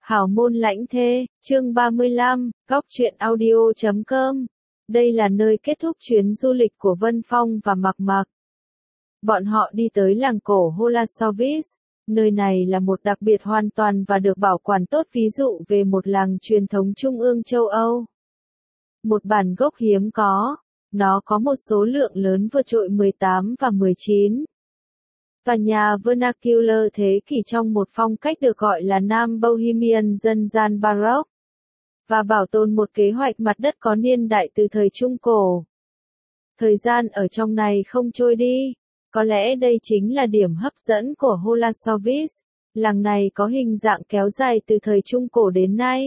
Hảo môn lãnh thê, chương 35, góc truyện audio.com. Đây là nơi kết thúc chuyến du lịch của Vân Phong và Mạc Mạc. Bọn họ đi tới làng cổ Holasovich. Nơi này là một đặc biệt hoàn toàn và được bảo quản tốt, ví dụ về một làng truyền thống trung ương châu Âu. Một bản gốc hiếm có. Nó có một số lượng lớn vượt trội 18 và 19. Tòa nhà vernacular thế kỷ trong một phong cách được gọi là Nam Bohemian dân gian Baroque, và bảo tồn một kế hoạch mặt đất có niên đại từ thời Trung Cổ. Thời gian ở trong này không trôi đi. Có lẽ đây chính là điểm hấp dẫn của Holasovich. Làng này có hình dạng kéo dài từ thời Trung Cổ đến nay.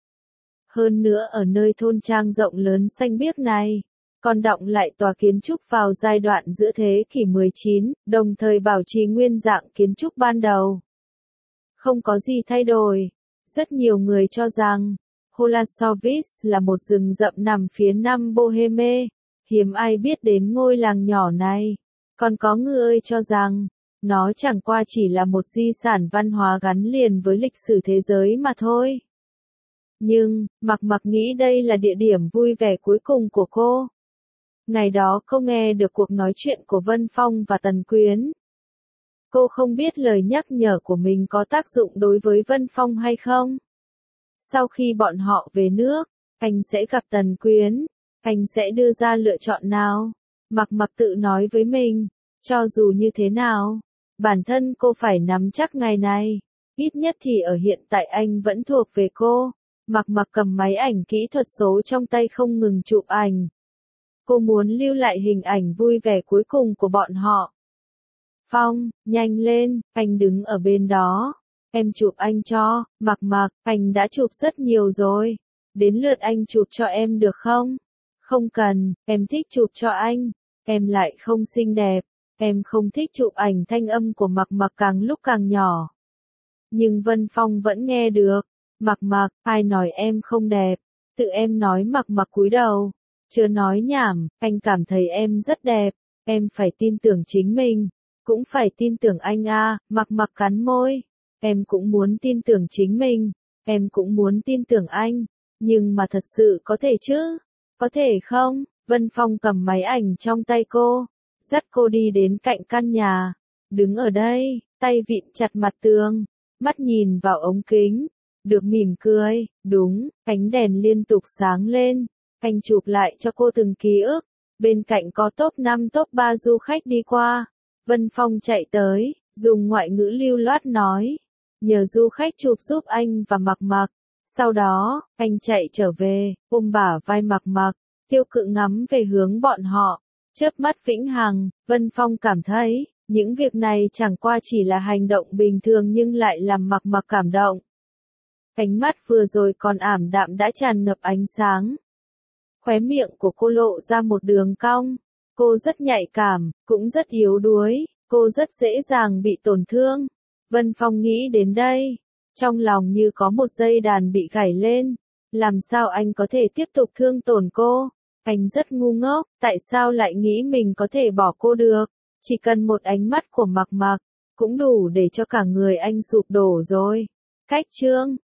Hơn nữa ở nơi thôn trang rộng lớn xanh biếc này, còn đọng lại tòa kiến trúc vào giai đoạn giữa thế kỷ 19, đồng thời bảo trì nguyên dạng kiến trúc ban đầu. Không có gì thay đổi. Rất nhiều người cho rằng Holasovich là một rừng rậm nằm phía nam Boheme. Hiếm ai biết đến ngôi làng nhỏ này. Còn có người cho rằng nó chẳng qua chỉ là một di sản văn hóa gắn liền với lịch sử thế giới mà thôi. Nhưng, Mạc Mạc nghĩ đây là địa điểm vui vẻ cuối cùng của cô. Ngày đó cô nghe được cuộc nói chuyện của Vân Phong và Tần Quyến. Cô không biết lời nhắc nhở của mình có tác dụng đối với Vân Phong hay không. Sau khi bọn họ về nước, anh sẽ gặp Tần Quyến. Anh sẽ đưa ra lựa chọn nào? Mạc Mạc tự nói với mình, cho dù như thế nào, bản thân cô phải nắm chắc ngày này. Ít nhất thì ở hiện tại anh vẫn thuộc về cô. Mạc Mạc cầm máy ảnh kỹ thuật số trong tay không ngừng chụp ảnh. Cô muốn lưu lại hình ảnh vui vẻ cuối cùng của bọn họ. Phong, nhanh lên, anh đứng ở bên đó. Em chụp anh cho. Mạc Mạc, anh đã chụp rất nhiều rồi. Đến lượt anh chụp cho em được không? Không cần, em thích chụp cho anh. Em lại không xinh đẹp. Em không thích chụp ảnh, thanh âm của Mạc Mạc càng lúc càng nhỏ. Nhưng Vân Phong vẫn nghe được. Mạc Mạc, ai nói em không đẹp? Tự em nói. Mạc Mạc cúi đầu. Chưa nói nhảm, anh cảm thấy em rất đẹp. Em phải tin tưởng chính mình. Cũng phải tin tưởng anh à. Mạc Mạc cắn môi. Em cũng muốn tin tưởng chính mình. Em cũng muốn tin tưởng anh. Nhưng mà thật sự có thể chứ? Có thể không? Vân Phong cầm máy ảnh trong tay cô, dắt cô đi đến cạnh căn nhà. Đứng ở đây, tay vịn chặt mặt tường, mắt nhìn vào ống kính. Được mỉm cười. Đúng, ánh đèn liên tục sáng lên. Anh chụp lại cho cô từng ký ức. Bên cạnh có top 5 top 3 du khách đi qua. Vân Phong chạy tới, dùng ngoại ngữ lưu loát nói. Nhờ du khách chụp giúp anh và Mạc Mạc. Sau đó, anh chạy trở về, ôm bả vai Mạc Mạc, tiêu cự ngắm về hướng bọn họ. Chớp mắt vĩnh hằng, Vân Phong cảm thấy, những việc này chẳng qua chỉ là hành động bình thường nhưng lại làm Mạc Mạc cảm động. Ánh mắt vừa rồi còn ảm đạm đã tràn ngập ánh sáng. Khóe miệng của cô lộ ra một đường cong. Cô rất nhạy cảm, cũng rất yếu đuối, cô rất dễ dàng bị tổn thương. Vân Phong nghĩ đến đây, trong lòng như có một dây đàn bị gảy lên. Làm sao anh có thể tiếp tục thương tổn cô? Anh rất ngu ngốc, tại sao lại nghĩ mình có thể bỏ cô được? Chỉ cần một ánh mắt của Mạc Mạc, cũng đủ để cho cả người anh sụp đổ rồi. Cách chương